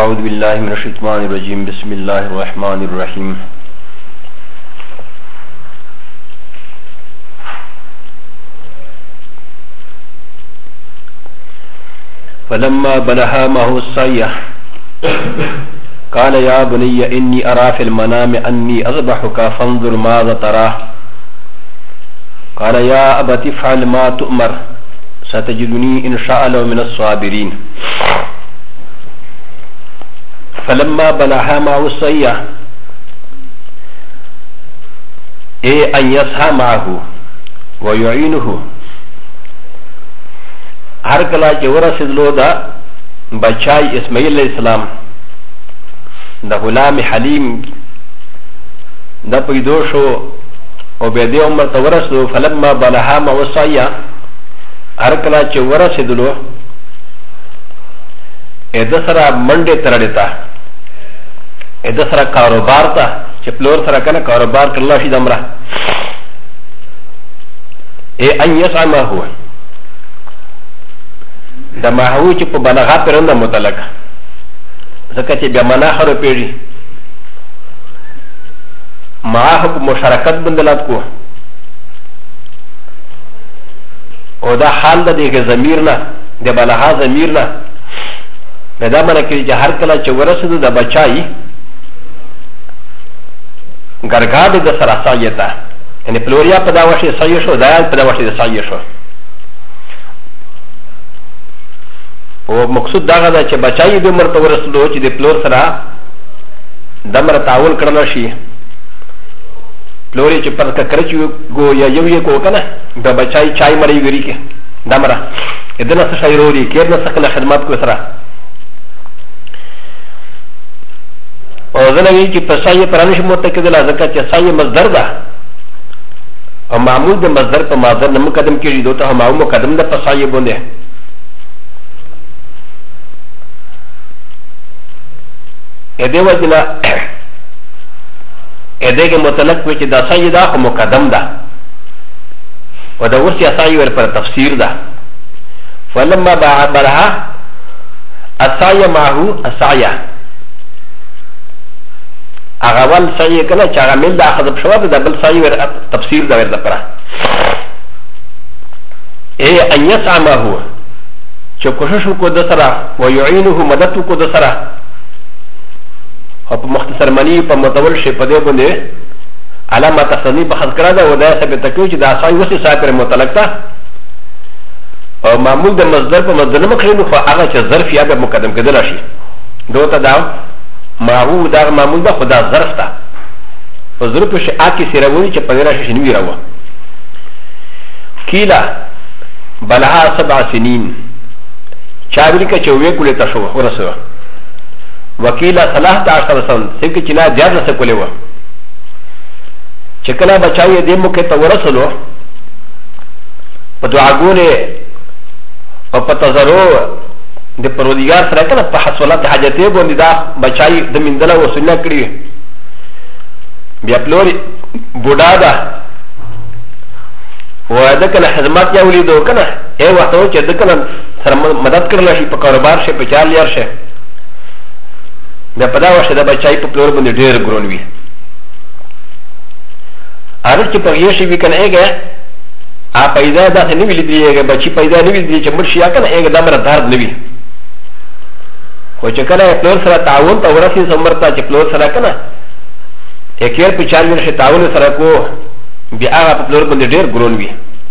أعوذ بالله من الشيطان الرجيم بسم الله الرحمن الرحيم فلما بلغا معه السعي قال يا بني إني أرى في المنام أني أذبحك فانظر ماذا ترى قال يا أبت افعل ما تؤمر ستجدني إن شاء الله من الصابرين فلما بلغا معه السعي أي أن يسعى معه ويعينه هر کله چې ورسېدلو دا بچای اسماعیل علیہ السلام د غلام حلیم د پیدو شو او به دې عمر ته ورسېدو فلما بلغا معه السعي هر کله چې ورسېدلو د سره منډې تړلې ته د سره کاروبار ته چې پلور سره کنه کاروبار کړل شي دمره ان يسعى معه د ماهو چې په بلغا پرنده متعلق ځکه چې بیا معنا خرو پیږي معه په مشارکت بندلات کو او دا حال د دې ضمیر نه د بلغا ضمیر نه دا معنی کوي چې هر کله چې ورسېدو د بچای ګرګاډ د سره سایتا یعنی پلوریا په دا وشه سایه شو دا په دا وشه سایه شو او مقصود دا غدا چې بچای به مرته ورسلو چې د پلور سره دمر تعاون کړل شي پلوري چې پر کړچو گو یا یو یو کو کنه د بچای چای مړی وری کې دمره اذن څه شای وروړي کې د څخه خدمات کو سره او ځنه چې په سایه پرانش متکد لا ځکه چې سایه مصدر ده او معمول د مصدر په مصدر نه مقدم کیږي دوته معمول مقدم ده په سایه باندې ا دې وجنا ا دې کې مطلق وي چې دا سایه ده او مقدم ده او دا ورسیا سایه ور پر تفسیر ده فلما بلغا السعي معه السعي اغاول سعي کنه چې هغه مل د اخذ شواب د بل سعي ور تفسیر ده ور ده پره ا ان يسعى معه چې کوشش وکړو د سره ويعينه مدد وکړو د سره او په مختصر معنی په متول شي په دې باندې علامه تصنی بحث کړه دا ودا ثابت کړو چې دا سای وسی صاحب متعلق ده او معمول د مصدر په مصدر مخکې نو خو هغه چې ظرف یا به مقدم کېدل شي دوته دا معو دا معمول ده خدا ظرف ده او ظرف شي اکی سیروي چې په دې راشي نوی راو کیلا بلها 7 سنین چاوی کې چې وې کولې تاسو ورسوه وکیلا 13 سن څنګه چې نه زیات څه کولې و چې کله بچای دې مو کې ته ورسلو په دعاګونه او په تزرو د پرودګار سره کنه په حصولات حاجتې باندې دا بچای د مندله وسنه کړی بیا پلوري بوډا دا و دا کنه خدمات یا ولیدو کنه ای وخت چې د کنه سره مدد کړل شي په کاروبار شي په چال یار شي دا په دا وخت د بچای په پلور باندې ډېر ګرون وي اره چې په یې شي وکنه ایګه ا پیدا دا نه ویل دیږي بچی پیدا نه ویل دی چې مرشي یا کنه ایګه دمر درد نه وي خو چې کله پلور سره تعاون ته ورسي سمرتا چې پلور سره کنه اکیر په چال ورشي تعاون سره کو بیا هغه په پلور باندې ډېر ګرون وي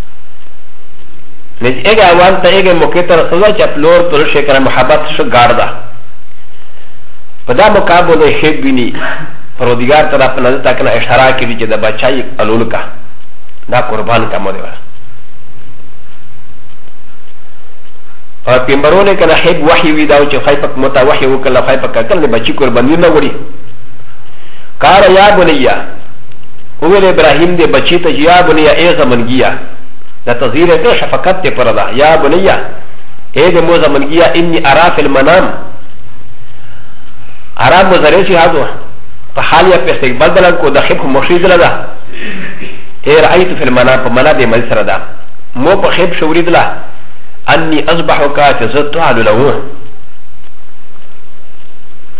نه ایګه وان ته ایګه موقع ته رسول چې پلور پر شي کنه محبت شو ګاردا په دا مقابله هیڅ بني پرودګار طرف نه تا کنه اشاره کوي چې د بچای الول کا دا قربان کا مو دی او پیغمبرونه کنه هیڅ وحی وی دا چې خیپک متا وحی وکړه خیپک کله بچی قربانی نه وړي کار یا بنیا اول ابراهیم دې بچی ته یا بنیا ای زمنګیا دا تذیر ته شفقت ته پردا یا بنیا ای دې مو زمنګیا انی ارا فی المنام ارام مزرعه شي هادو په حال یا په استقبال دلن کو د خپ مشید لدا ای رایت فی المنام په منا دې مل سره دا مو په خپ شورید لا انی اصبحک فزدت على له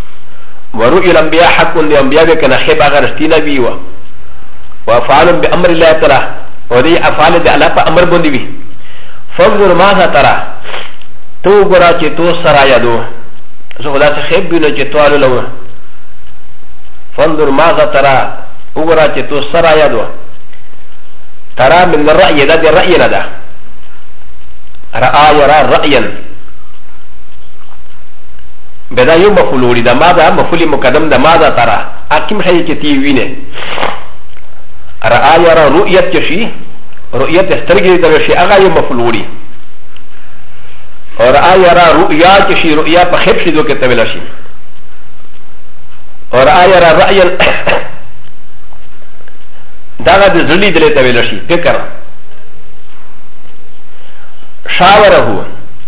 ورؤيا الانبياء حق الانبياء كان خيب اغرستينا بي وافعال بامر الله تعالى ودي افعال دي الله امر بندي بي فانظر ماذا ترى تو غرا چه تو سرايا دو زه خدا سے خيب بينو چه تو علو لو فانظر ماذا ترى غرا چه تو سرايا دو ترى من الرأي ده دي رأي ندا رأى يرى رأيا بدا يوم مفعول ده ماذا مفعول مقدم ده ماذا ترى اكيم شيء چه تي وينه رأى يرى رؤية چشي رؤية استرگي ده شي اغا يوم مفعول اور رأى يرى رؤيا چشي رؤيا په خيب شي دو کې تبل شي اور رأى يرى رأيا داغا د زړی دلې ته ویل شي فکر شاوره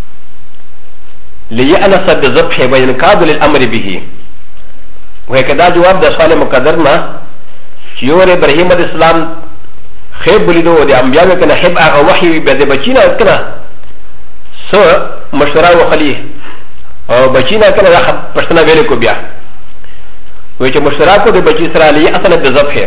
ليأنس بذبح وينقاد للأمر به وهكذا جواب د سوال مقدر ما چې یور ابراهيم عليه السلام خيب بلیدو د انبیاء کنه خيب هغه وحي به د بچینا کنه سو مشوره وخلی او بچینا کنه هغه پښتنه ویل کو بیا وای چې مشوره کو د بچی سره لې اصل د ذبح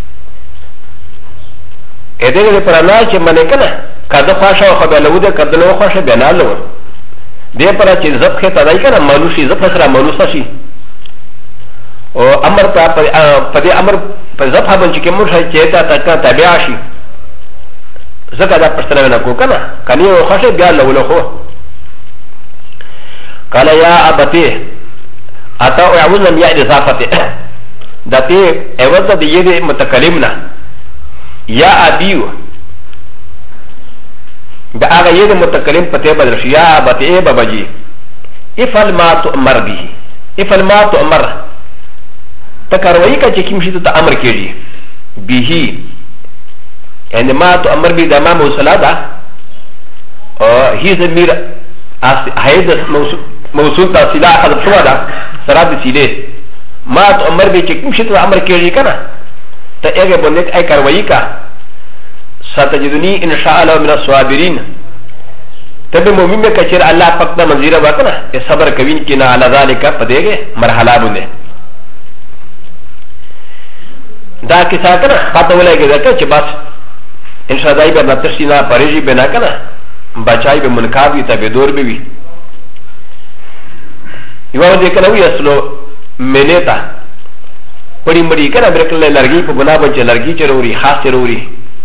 ا د دې پر نه چې منې کنه کده خواشه خو به له دې کده نو خواشه به نه لو دې پر چې ذبح ته دای کنه مالوشي ذبح سره مالوسه شي او امر په دې امر په ذبح باندې کې موږ چې ته تابع شي زکه دا پښتنه نه کو کنه کني او خواشه بیا له خو قال يا ابتي اتا اعوذ من يد اضافته دته اوته دې يد متکلمنا يا ابيو دا هغه يد متکلم پته بدل شي يا ابتي بابجي افعل ما تؤمر به افعل ما تؤمر تکروي کا چې کوم شي ته امر کیږي به ان ما تؤمر به د ما موصلادا او هي ضمير هيد موصول تصيلا حذف شو ده سراد سيده ما تؤمر به چې کوم شي ته امر کیږي کنه ته هغه باندې اي کاروي کا ستجدني ان شاء الله من الصابرين تبه مؤمن به کچر الله پاک د منزيره وکنه صبر کوین کنا على ذلك پدېګه مرحله باندې دا کیسه کنه پته ولګي دا چې بس ان شاء الله به تشینا پریجی بنا کنه بچای به منکابی ته به دور به وي یو دې کنه وي اصلو منیتا پڑی مڑی کنه برکل لرګي په بنا باندې لرګي چروري خاص چروري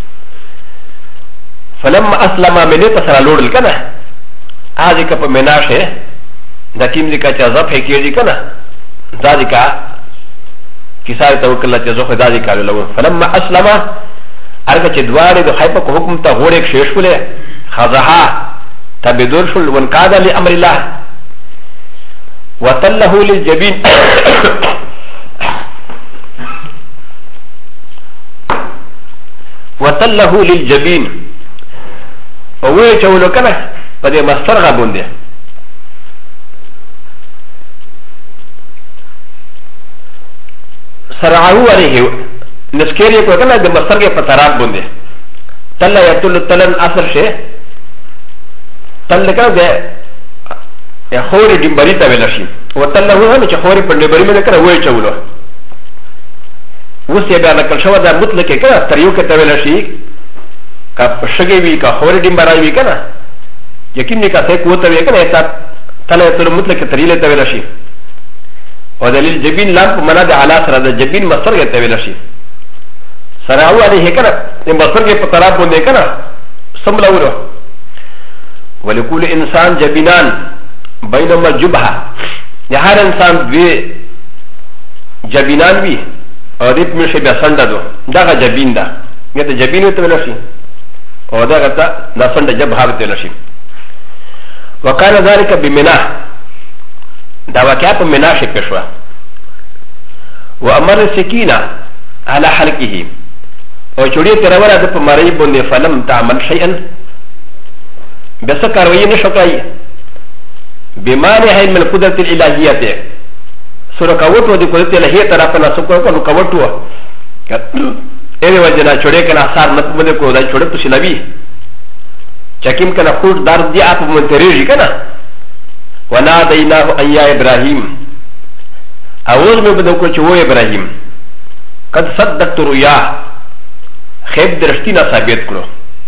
فلما اسلم منیتا سره لوړل کنه اځه کپ مناشه د کیم دې کا چې ځف کېږي کنه دا دې کا کیسه توکل چې زه خدای دې کارو لو فلما اسلم ارګه چې دواره د خیپه کو حکم ته غوړې شېشولې خذها تبدور شل ونقاد لامر الله وتله للجبين وتله للجبين ووي چولو کنه پدې مستر غبونده سرعو عليه نسكيري کو کنه د مستر کې پتراب بونده تل يتل تلن اثر شه تل کنه د یا خوري ډیمبري ته ویل شي وتله هم چې خوري په ډیمبري مې کنه وای چولو وسه بیا نقل شو دا مطلق کنه تر یو کې ته ویل شي کا شګي وی کا خوري ډیمبرای وی کنه یقین کا څه کوته وی کنه تا تل تل مطلق تریله ته ویل شي او دلیل جبین لام په معنا د اعلی سره د جبین مصدر کې ته ویل شي سراو عليه کنه د مصدر کې په طرف باندې کنه سملاورو ولکل انسان جبینان بینما الجبهه د هر انسان دوی جبینان وی او دې په مشه بیا سنده دو دغه جبین ده یا ته جبین ته ویل شي او دغه ته د سنده جبهه ته ویل شي وکانه ذلك بمنا دا واقعا په منا شي پښوا وامر السكينه على حلقه او چوڑی تروره د په مری باندې فلم تعمل شيئا بس کاروي نشو کوي بمانه من القدرة الالهيه سره کوټو د قدرت الهيه طرف نه سو کو کوټو اې وجنا چوڑی کنا اثر مت باندې کو دا چوڑی په شلوي چکیم کنا خود در دی اپ منتریږي کنا وناديناه ان يا ابراهيم اول مې بده کو چې و ابراهيم قد صدقت رؤيا خيب درشتنا ثابت کړو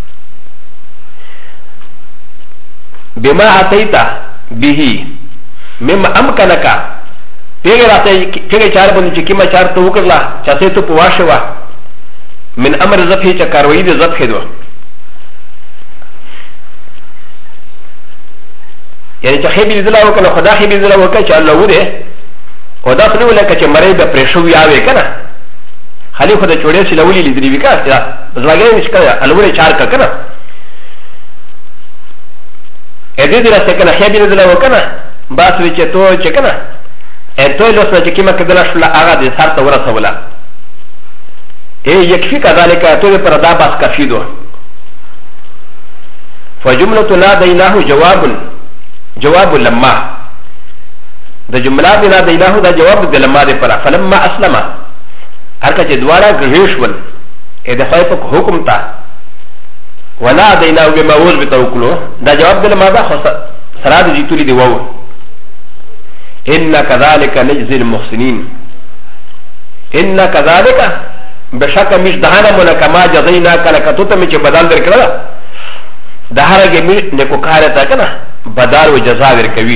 بما اتيت به مما امكنك پیغه راته پیغه چار باندې چې کیما چار ته وکړه چې ته په واښوا من امر زفه چې کاروي دې زفه دو یعنی چې خیبی دې لا وکړه خدا خیبی دې لا وکړه چې الله وره او دا څه ولکه چې مړې به پرېښو یاوي کنه خالي خو د چوڑې سي لولي لیدري وکړه زلاګې نشکره الوره چار کا کنه ا دې دې راته کنه خیبی دې لا وکړه باس وی چې تو چې کنه ا تو له څه چې کیما کدل شل هغه دې سره ورسوله ای یکفي كذلك تو پر دا باس کافی دو فجمله لا دیناه جواب لما د جمله بنا دیناه دا جواب د لما دې پر فلما اسلم هرکه چې دواړه غریشول ا د خای په حکم تا ولا دیناه بما ول بتوکلو دا جواب د لما دا خو سره د جیتوري دی وو ان كذلك نجزي المحسنين ان كذلك بشك مش دهانا منكما جزينا كلكتوتا مش بدل دركلا دهارا مش نكوكارا تاكنا بدل وجزاء دركوي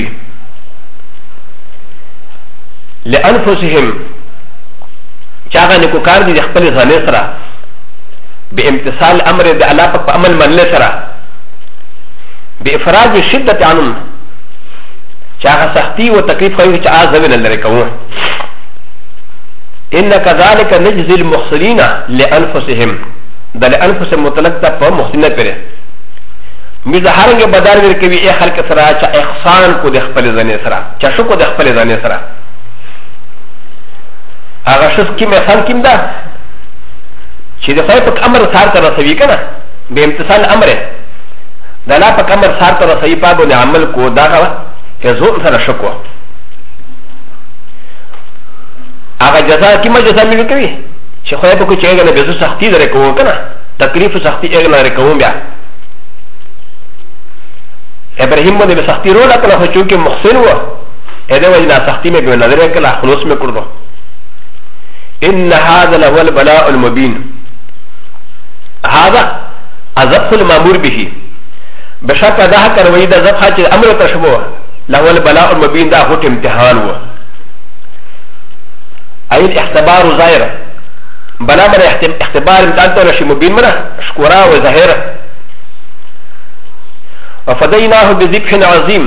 لانفسهم شاغا نكوكار دي خپل ځان سره بامتصال امر د الله په عمل منل سره بافراج شدت عنهم شاغا سختي او تکلیف کوي چې ازوین لري کوو ان كذلك نجزي المحسنين لانفسهم ده لانفسهم متلقى فمحسنين پره مظهرنگ بدار ورکوي اي خلق سره چا احسان کو د خپل ځنه سره چا شکو د خپل ځنه سره هغه شخص کی مثال کیم ده چې د خپل په امر سره تر رسوي کنه به امتثال امر ده لا په امر سره تر رسوي په باندې عمل کو دا که زو سره شکو هغه جزا کیما جزا مې کوي چې خو په کو چې هغه به زو سختي درې کوو کنه تکلیف سختي هغه لري کوم بیا ابراهيم باندې به سختي رولا کنه خو چې محسن و اې دا وجه سختي مې به نظر کړه خلاص مې کړو ان هذا له البلاء المبين هذا عذاب المامور به بشک دا کوي دا ذبح چې امر تشبو له البلاء المبين دا هو امتحان و اي الاختبار ظاهر بلا من اختبار امتحان ترشي مبين منه شكورا وظاهر وفديناه بذبح عظيم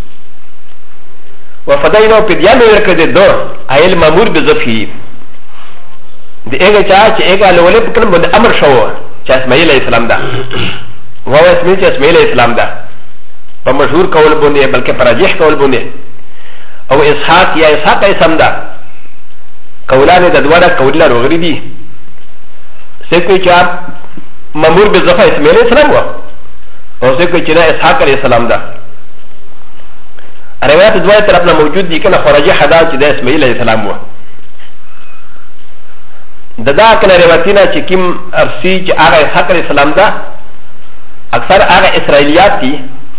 وفديناه بديان وركد الدور اي المامور بذبحه د اګه چا چې اګه له ولې په کلم باندې امر شو چې اسماعیل علیه السلام دا و اسماعیل چې اسماعیل علیه السلام دا په مشهور قول باندې بلکې پر راجح قول باندې او اسحاق یا اسحاق یې سم دا قولانه د دوړه قول لري وغری دي څه چې مامور به ظفر اسماعیل علیه السلام و او څه چې اسحاق علیه السلام دا روایت دوه طرفنا موجود دي کنه خراجه حدا چې د اسماعیل علیه السلام و دا کنه روایتونه چې کوم ارسی چې هغه اسحاق علیه السلام دا اکثر هغه اسرائیلیات دي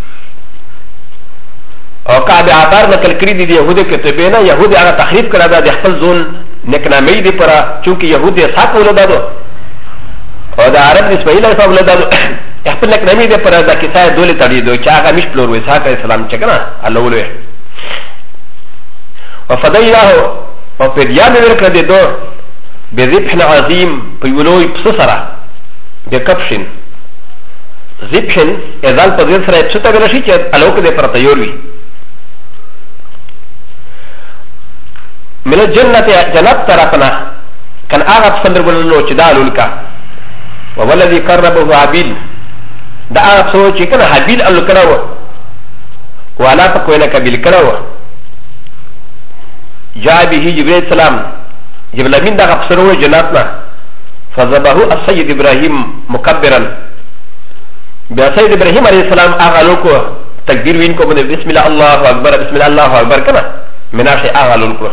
او کعب عبار نقل کړی دي د يهودو کتابه نه يهودي هغه تخریب کړی دا د خپل ځون نکنامې دي پر چونکه يهودي اسحاق ولادو او د عرب اسماعیل علیه ولادو خپل نکنامې دي پر دا کیسه دوله تړي دو چې هغه مش پلور اسحاق علیه السلام چې کنه الله ولوي وفديناه او په دیانه ورکړه دي دو بذبح عظيم بيولوي بسسرة بكبشن ذبحن اذا القدر سرى بسطة بلشي كي الوك دي فرطيوري من الجنة جنب طرفنا كان آغا بسندر بلنو چدا لولكا والذي قربه عبيل دا آغا بسو چي كان حبيل اللوكراو وعلا فكوينة كبيل كراو جاء به جبريل السلام جبل امين دا غفصروا جناتنا فذبحه السيد ابراهيم مكبرا بسيد ابراهيم عليه السلام اغلوكو تكبير وينكو من بسم الله الله اكبر بسم الله الله اكبر كنا مناشي اغلوكو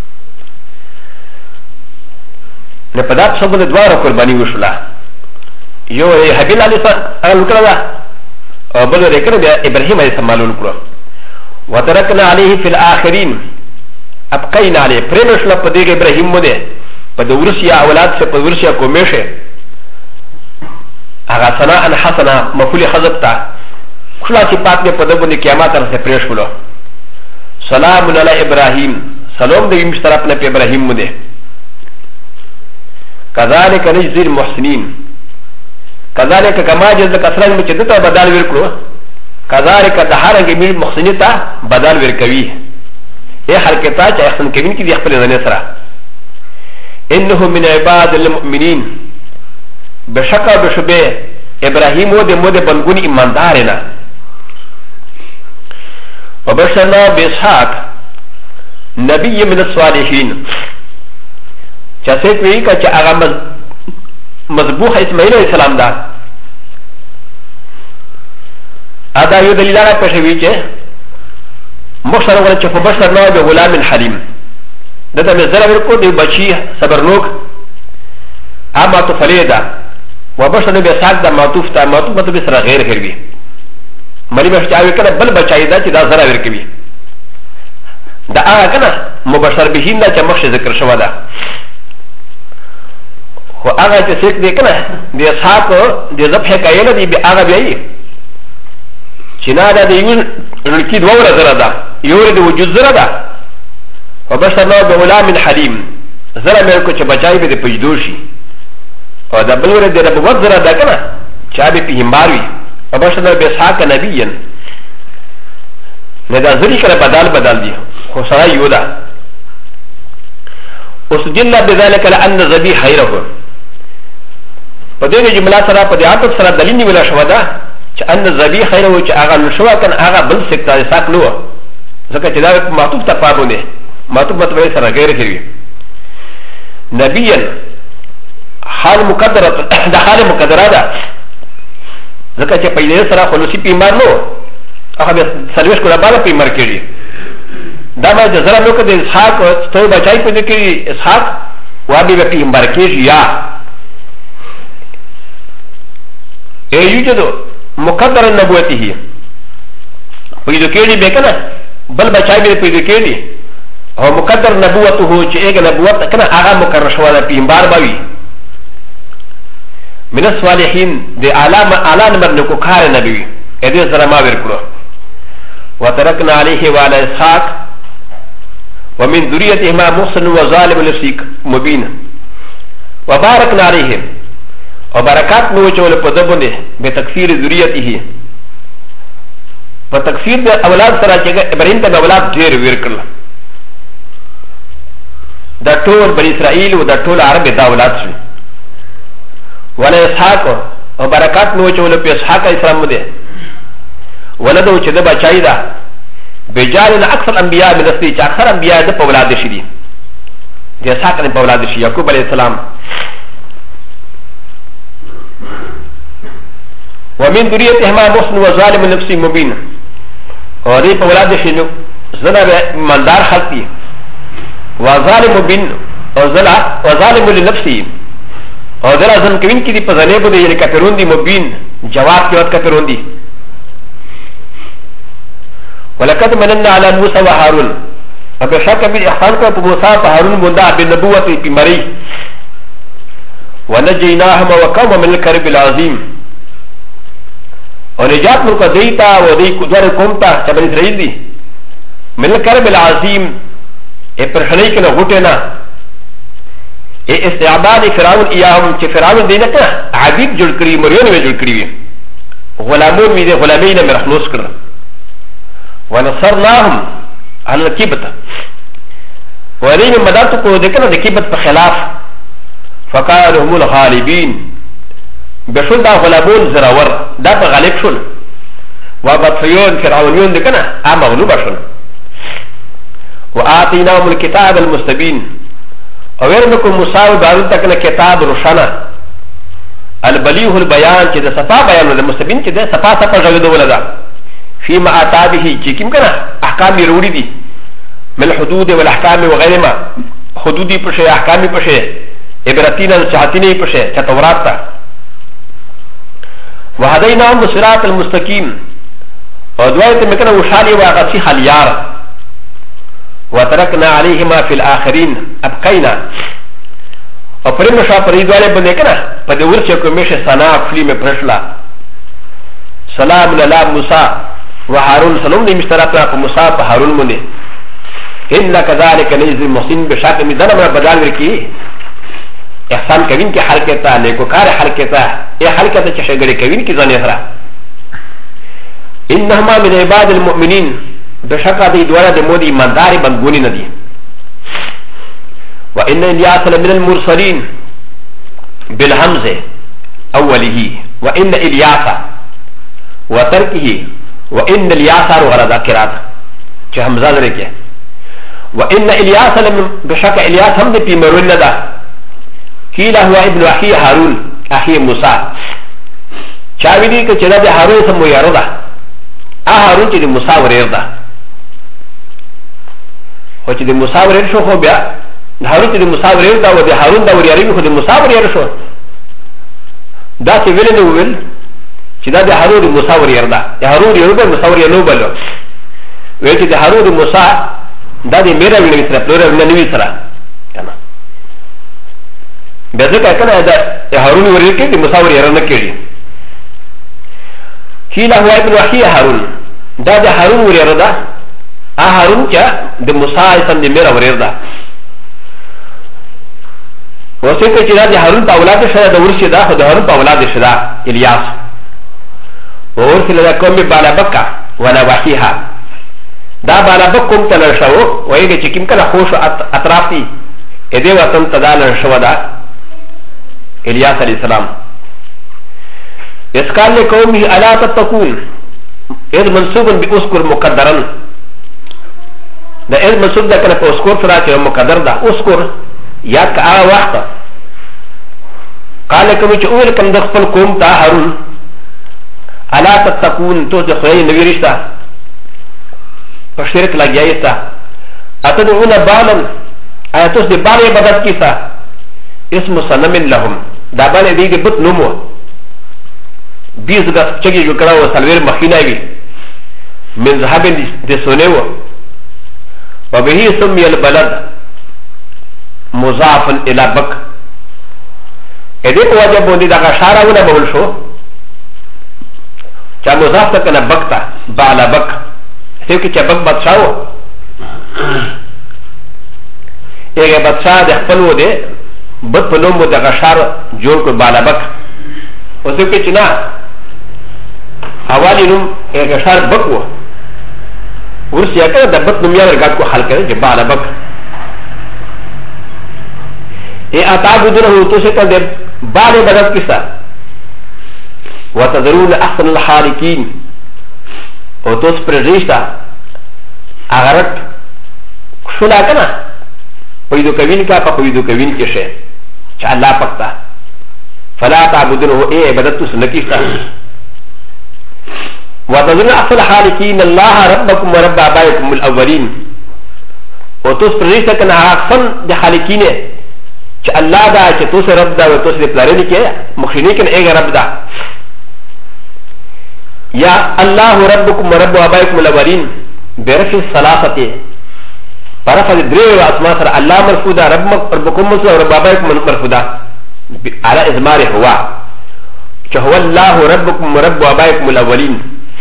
نپدات سبب دوار قرباني وشلا يو حبيل عليه السلام اغلوكو او بلو ركنا ابراهيم عليه السلام اغلوكو وتركنا عليه في الاخرين ابقين عليه بريمشلا بديك ابراهيم مده بدورسيا اولاد سے بدورسيا کومشه اغا ثناء حسنا مفعول حذفتا كلا صفات نے پدبن قیامت سے پریشولو سلام علی ابراهيم سلام دې مشترک نه په ابراهيم مده كذلك نجزي المحسنين كذلك كما جزا كسران مجدتا بدال ورکلو كذلك دهارنگ میر محسنیتا بدال ورکوی اے حرکتا چا احسن کبین کی دی اخبر نسرا انه من عباد المؤمنین بشکا بشبه ابراهیم ود مود بنگون ایماندارنا وبشرنا باسحاق نبی من الصالحین چاسه کوي کا چې هغه مذبوح اسماعیل علیہ السلام دا ادا یو دلیل هغه پښوی چې مخسر ولا چې په بشر نه به غلام حلیم دته مې زره ورکو دی بچی صبرنوک اما تو فلیدا وبشر به ساق دا معطوف تا معطوف به سره غیر کړی مری به چاوي کړه بل بچای دا چې دا زره ورکوي دا هغه کنه مبشر به نه چې مخ ذکر شوی دا خو هغه چې څوک دی کنه د اسحاق د ذبح کایله دی به هغه بیا چې نه دا د یو لکې دوه ورځې ده یو د وجود زره ده وبشرنا بغلام حلیم زره مې کو چې بچای به د پجدوشي او دا بل ورځ د ربوت زره ده کنه چې به په همباروي وبشرنا باسحاق نبیا نه دا ځری کړه بدل دی خو سره یو ده وسجل بذلك لان ذبیح خیره په دې جمله سره په دې عاطف سره دلیل نیول شو ده چې ان ذبیح خیره و چې هغه نشو کنه هغه بل سکتا ساق نو ځکه چې دا معطوف ته پابونه معطوف مطلب سره غیر کوي نبیا حال مقدره ده حال مقدره ده ځکه چې په دې سره خلوصي پیمار نو هغه سرویس کوله بالا پیمار کړي دا ما جزره نو کده اسحاق تو بچای په دې کې اسحاق وابي به پیمار کېږي یا يوجد مقدر النبوته پیدا کېږي به کنه بل بچای به پیدا کېږي او مقدر نبوته چې هغه نبوت کنه هغه مقرر شو ده پیغمبر باوي من الصالحين د اعلی نمبر نو کار نبی دې سره ما ورکړو وترکنا عليه وعلى اسحاق ومن ذريتهما محسن وظالم لنفسه مبين وباركنا عليهم وبركات نو چول پدبونه به تکفیر ذریته په تکفیر د اولاد سره چې ابراهیم ته اولاد ډیر ورکړل دا ټول بنی اسرائیل او دا ټول عرب دا اولاد شو ولا اسحاق او برکات نو چول په اسحاق اسلام ده ولدو چې د بچای دا بجال اکثر انبیاء من دستی چې اکثر انبیاء د په اولاد شي دي د اسحاق په اولاد شي یعقوب علیه السلام ومن ذريتهما محسن وظالم نفسي مبين وري اولاد شنو زنا مالدار خلقي وظالم مبين وظالم لنفسي او دلا زن كوين كي دي پزانه بده يعني كفرون دي مبين جواب كيوت كفرون دي ولقد مننا على موسى وهارون فبشك بالاحسان کو موسى وهارون بندا بالنبوه في مري ونجيناهما وقوم من الكرب العظيم و نجات مرکا دیتا و دی دوار کومتا چه بن اسرائیل دی من الكرب العظیم ای پرخنی کنا غوٹینا ای استعباد فرعون ایاهم چه فرعون دینا کنا عبید جل کری مریون میں جل کری غلامون میں دی غلامین میں رخلوص کر ونصرناهم على الكبت و دی میں مدد کو دیکھنا دی کبت پر خلاف فقالوا هم الغالبین بشول دا غلبون زراور دا په غالب شول وبطفيون فرعونيون دي كنا مغلوبه شول وآتيناهم الكتاب المستبين وغيركم موسى وبارون تكنا كتاب روشانا البليغ البيان كده صفا بيان ولا مستبين كده صفا صفا جلد ولدا فيما آتا به كم كنا أحكام يروري دي من الحدود والأحكام وغيرما حدودي بشه أحكامي بشه إبراتينا الشعاتيني بشه كتوراتا وهديناهم الصراط المستقيم ودوائت مكنا وشالي وغسي خليار وتركنا عليهما في الاخرين ابقينا او پریم شا پریدواله بنده کنا پا ده ورچه کمیش سنا کفلی میں پرشلا سلام للا موسیٰ و حارون سلام دی مشترکنا پا موسیٰ پا حارون منده اننا کذالک نجزی محسن بشاک می دانا منا بدال ورکی احسان کوین کی حلکتا نیکوکار حلکتا ای حلکتا چه شگری کوین کی زنی اثرا انہما من عباد المؤمنین بشاکا دی دوارا دی مودی منداری بندگونی ندی وإن إلياس لمن المرسلين بالهمزة أوله وإن إلياس وتركه وإن إلياس غرض كرات كهمزة ذلك وإن إلياس لمن بشك إلياس هم في مرون دا كيلا هو ابن أخي هارون أخي موسى شاويني كجدا هارون سمو يردا هارون كده موسى وريردا وكده موسى ورير شو هو بيا هارون د مساوریر دا و د هارون دا وریاروي خو د مساوریر شو دا چې ویل نه ویل چې دا د هارون د مساوریر دا د هارون یو بل مساوریر نو بل ویل چې د هارون د موسی دا د میرا ویل سره پلور نه نیوي سره کنه به ځکه کنه دا د هارون وریر کې د مساوریر نه کېږي کیلا هو ابن اخي هارون دا د هارون وریر دا هارون چې د موسی سم د میرا وریر دا وسيكون كذا هارون باولاد شدا دور شدا خد هارون باولاد شدا إلياس وورث لنا قوم بالابكا ولا وحيها دا بالابكم تلاشوا ويجي كم كان خوش أطرافي إذا وطن تدال شودا إلياس عليه السلام إسكال لقومه ألا تتقون إذ منصوب بأذكر مقدرا دا إذ منصوب دا كان بأذكر فراك مقدر دا أذكر یا که آغا وقتا قال کمی چه اول کم دخپل قوم تا هارون علا تتقون تو ده خدای نوی رشتا پر شرک لگیایستا اتدعون بالا آیا توس ده بال عبادت کیسا اسم سنمن لهم دا بال دی ده بط نمو 20 گس چگی جو کرا و سلویر مخیناوی من ذهبن ده سونیو و بهی سمی البلد مضافا الى بك ادي واجب بودي دا شارع ولا بول شو چا مضاف تک نہ بکتا بالا بک ہے کہ چا بک بادشاہ ایک بادشاہ د خپل و دے بت پلوم د غشار جوړ کو بالا بک اوسه کې چنا حوالی نوم ایک غشار بک و ورسیا کړه د بت نوم یې ورګات کو حل کړي چې بالا بک ا اتعبدونه توسكا د بعد بدل كسا وتذرون احسن الحالكين وتوس بريشتا اغرت شولا كنا پيدو كوين کا پيدو كوين كشه چ الله پکتا فلا تعبدونه اي بدت سنكيسا وتذرون احسن الحالكين الله ربكم ورب ابائكم الاولين وتوس بريشتا كنا احسن د حالكين چې الله دا چې تاسو رب دا او تاسو دې پلارني کې مخینه کې نه رب دا یا الله ربکم ورب ابائکم الاولین برف الثلاثه طرف درې اسماء سره الله مرفودا ربکم ورب ابائکم مرفودا على ازمار هو چې هو الله ربکم ورب ابائکم الاولین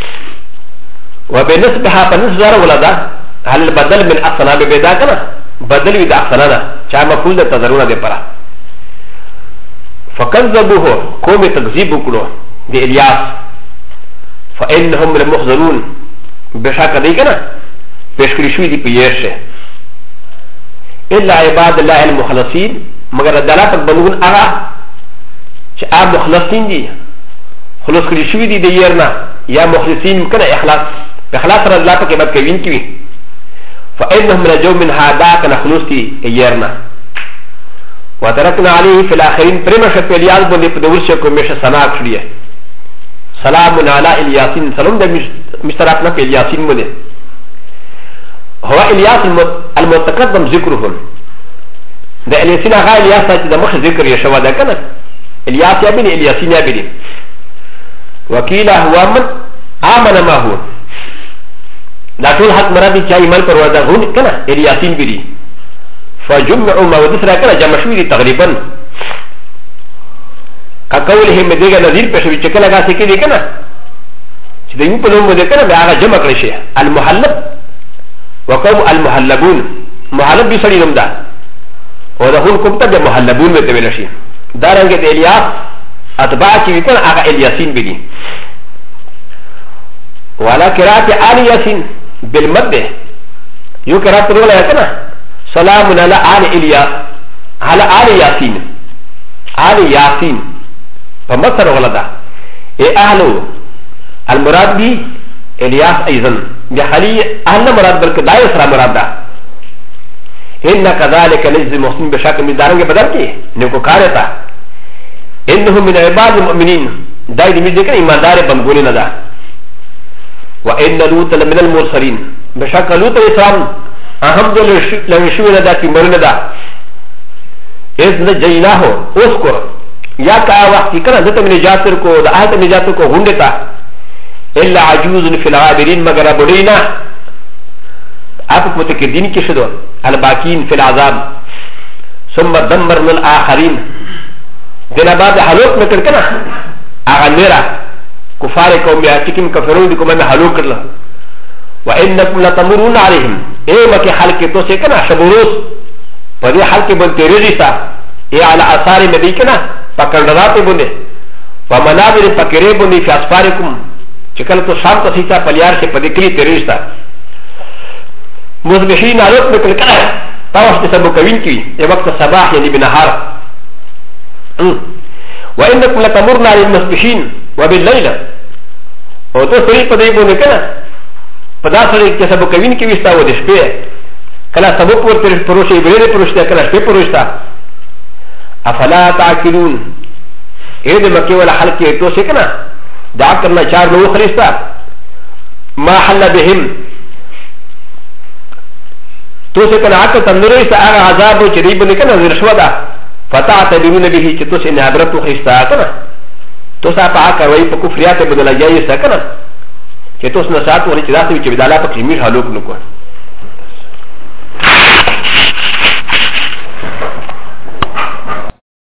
وبنسبها فنزار ولدا هل بدل من اصنام بيدا كنا بدل يد احسنانا چا مفعول ده تذرونه ده پرا فكذبوه قوم تكذيب وکړو د الیاس فانهم لمحضرون بشک دی کنه پیش کړی شوی دی پیرشه الا عباد الله المخلصين مگر دلالت بنون هغه چې هغه مخلصین دي خلاص کړی شوی دی د یرنا یا مخلصین کنه اخلاص سره الله پاک عبادت کوي کی فإنهم رجوا من هذا كان خلوصي يرنا وتركنا عليه في الآخرين برمش في الياس بندي بدورش كمش سناك شريه سلام على الياسين سلام ده مشتركنا في الياسين مده هو الياس المتقدم ذكرهم ده الياسين غا الياس ده مخ ذكر يشوا ده كان الياس يبني الياسين يبني وكيلا هو من آمن ما هو لا طول حق مرادي كاي مال پر ودا هون كنا الياسين بري فجمعوا ما ودسرا كنا جمع شوي تقريبا كقولهم مديغا نذير پشوي چکلا گا سكي دي كنا چې د یو په نوم باندې کنه بیا هغه جمع کړی شي المحلب وقوم المحلبون محلب به سړي نوم ده او د هون کوم ته د محلبون به ویل شي دا رنګ د الیاس اتباع چې وي کنه هغه الیاسین به دي وعلى قراءة آل ياسين بالمد يو قراءة ولا كنا سلام على آل إلياس على آل ياسين آل ياسين فمصر ولدا إيه أهلو المراد بي إلياس أيضا بحالي أهل مراد بل كداية سرا مراد دا إن كذلك نجزي المحسن بشاكل من دارنگ بدل كي نكو كارتا إنه من عباد المؤمنين داي دي مجدك إيمان دار بمقولي ندا وإن لوط لمن المرسلين بشاكل لوط الإسلام أهم دول لنشوي ندا كي مرن دا إذ نجيناه أذكر يا كا وقت كنا دت من نجاتر کو دا آيت نجاتر کو هندتا إلا عجوز في العابرين مگر بدينا آپ متقدين کی شدو الباقين في العذاب ثم دمرنا الآخرين دنا بعد حلوك مکر کنا آغا كفار قوم ياتيكم كفرون دي كمان حلوك کرلا وإنكم لتمرون عليهم ايه مكي حلقه تو سے کنا شبروس پدی حلقه بن تیرجیسا ايه على آثار نبی کنا پکردرات بنده ومنابر پکره بنده في اسفاركم چکل تو شام تو سیتا پلیار سے پدی کلی تیرجیسا مصبحين علوك مكر کنا تاوشت سبو کوین کی ايه وقت صباح یعنی بنهار وإنكم لتمرون على المصبحين وبالليل او تو سری په دې باندې کنه په داسې کې سبو کوین کې وستا و د شپې کله سبو پور پروشي بیره پروشته کله شپې پروشته افلا تعقلون اې دې مکه ولا حل کې تو څه کنه دا کړنه چار نو خريستا ما حل بهم تو څه کنه اته تندوري سره هغه عذاب چې دی باندې کنه ورشوا ده فتعتبرون به چې تو څه نه عبرت خريستا کنه تو سا پا کوي په کفریات بدل جاي سکنه چې تو سن سات ورې چې داسې چې بداله په کلمې حالوک نکو